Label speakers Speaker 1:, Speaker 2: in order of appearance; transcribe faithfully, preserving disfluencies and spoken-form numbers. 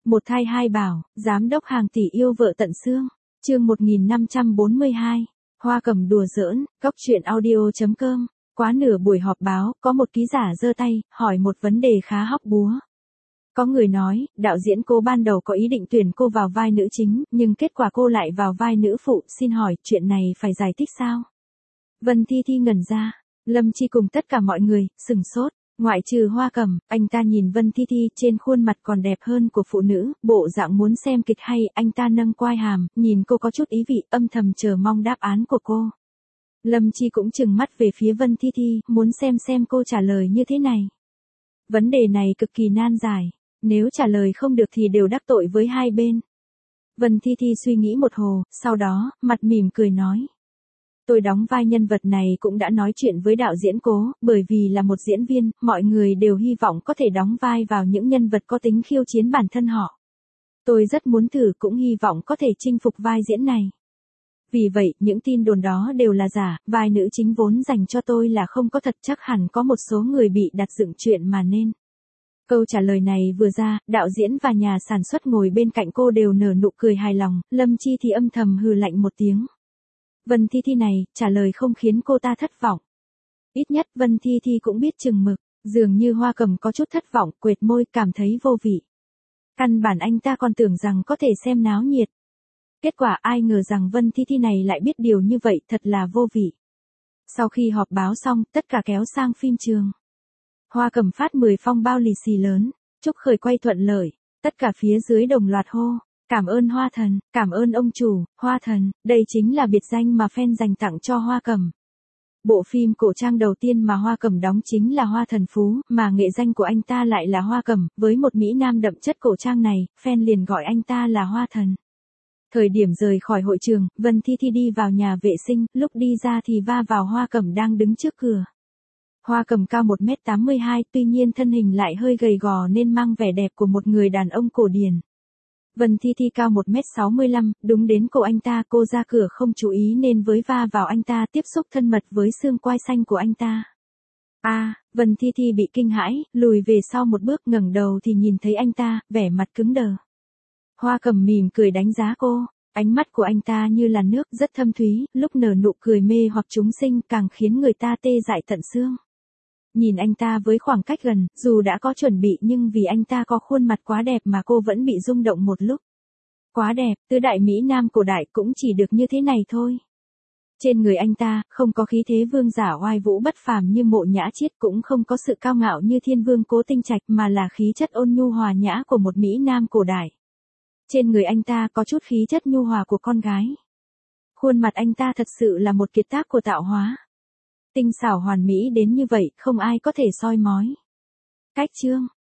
Speaker 1: Một thai hai bảo, giám đốc hàng tỷ yêu vợ tận xương. Chương một nghìn năm trăm bốn mươi hai. Hoa Cầm đùa giỡn, góc truyện audio chấm com. Quá nửa buổi họp báo, có một ký giả giơ tay, hỏi một vấn đề khá hóc búa. Có người nói, đạo diễn cô ban đầu có ý định tuyển cô vào vai nữ chính, nhưng kết quả cô lại vào vai nữ phụ, xin hỏi, chuyện này phải giải thích sao? Vân Thi Thi ngẩn ra, Lâm Chi cùng tất cả mọi người, sừng sốt. Ngoại trừ Hoa Cầm, anh ta nhìn Vân Thi Thi trên khuôn mặt còn đẹp hơn của phụ nữ, bộ dạng muốn xem kịch hay, anh ta nâng quai hàm, nhìn cô có chút ý vị, âm thầm chờ mong đáp án của cô. Lâm Chi cũng trừng mắt về phía Vân Thi Thi, muốn xem xem cô trả lời như thế này. Vấn đề này cực kỳ nan giải, nếu trả lời không được thì đều đắc tội với hai bên. Vân Thi Thi suy nghĩ một hồi, sau đó, mặt mỉm cười nói. Tôi đóng vai nhân vật này cũng đã nói chuyện với đạo diễn cố, bởi vì là một diễn viên, mọi người đều hy vọng có thể đóng vai vào những nhân vật có tính khiêu chiến bản thân họ. Tôi rất muốn thử cũng hy vọng có thể chinh phục vai diễn này. Vì vậy, những tin đồn đó đều là giả, vai nữ chính vốn dành cho tôi là không có thật, chắc hẳn có một số người bị đặt dựng chuyện mà nên. Câu trả lời này vừa ra, đạo diễn và nhà sản xuất ngồi bên cạnh cô đều nở nụ cười hài lòng, Lâm Chi thì âm thầm hừ lạnh một tiếng. Vân Thi Thi này, trả lời không khiến cô ta thất vọng. Ít nhất Vân Thi Thi cũng biết chừng mực, dường như Hoa Cầm có chút thất vọng, quệt môi, cảm thấy vô vị. Căn bản anh ta còn tưởng rằng có thể xem náo nhiệt. Kết quả ai ngờ rằng Vân Thi Thi này lại biết điều như vậy, thật là vô vị. Sau khi họp báo xong, tất cả kéo sang phim trường. Hoa Cầm phát mười phong bao lì xì lớn, chúc khởi quay thuận lợi, tất cả phía dưới đồng loạt hô. Cảm ơn Hoa Thần, cảm ơn ông chủ, Hoa Thần, đây chính là biệt danh mà fan dành tặng cho Hoa Cầm. Bộ phim cổ trang đầu tiên mà Hoa Cầm đóng chính là Hoa Thần Phú, mà nghệ danh của anh ta lại là Hoa Cầm, với một mỹ nam đậm chất cổ trang này, fan liền gọi anh ta là Hoa Thần. Thời điểm rời khỏi hội trường, Vân Thi Thi đi vào nhà vệ sinh, lúc đi ra thì va vào Hoa Cầm đang đứng trước cửa. Hoa Cầm cao một mét tám mươi hai, tuy nhiên thân hình lại hơi gầy gò nên mang vẻ đẹp của một người đàn ông cổ điển. Vân Thi Thi cao một mét sáu mươi lăm, đúng đến cổ anh ta, cô ra cửa không chú ý nên với va vào anh ta, tiếp xúc thân mật với xương quai xanh của anh ta. A, à, Vân Thi Thi bị kinh hãi, lùi về sau một bước, ngẩng đầu thì nhìn thấy anh ta, vẻ mặt cứng đờ. Hoa Cầm mỉm cười đánh giá cô, ánh mắt của anh ta như là nước, rất thâm thúy, lúc nở nụ cười mê hoặc chúng sinh càng khiến người ta tê dại tận xương. Nhìn anh ta với khoảng cách gần, dù đã có chuẩn bị nhưng vì anh ta có khuôn mặt quá đẹp mà cô vẫn bị rung động một lúc. Quá đẹp, tứ đại mỹ nam cổ đại cũng chỉ được như thế này thôi. Trên người anh ta, không có khí thế vương giả oai vũ bất phàm như Mộ Nhã Chiết, cũng không có sự cao ngạo như thiên vương Cố Tinh Trạch, mà là khí chất ôn nhu hòa nhã của một mỹ nam cổ đại. Trên người anh ta có chút khí chất nhu hòa của con gái. Khuôn mặt anh ta thật sự là một kiệt tác của tạo hóa. Tinh xảo hoàn mỹ đến như vậy, không ai có thể soi mói. Cách chương,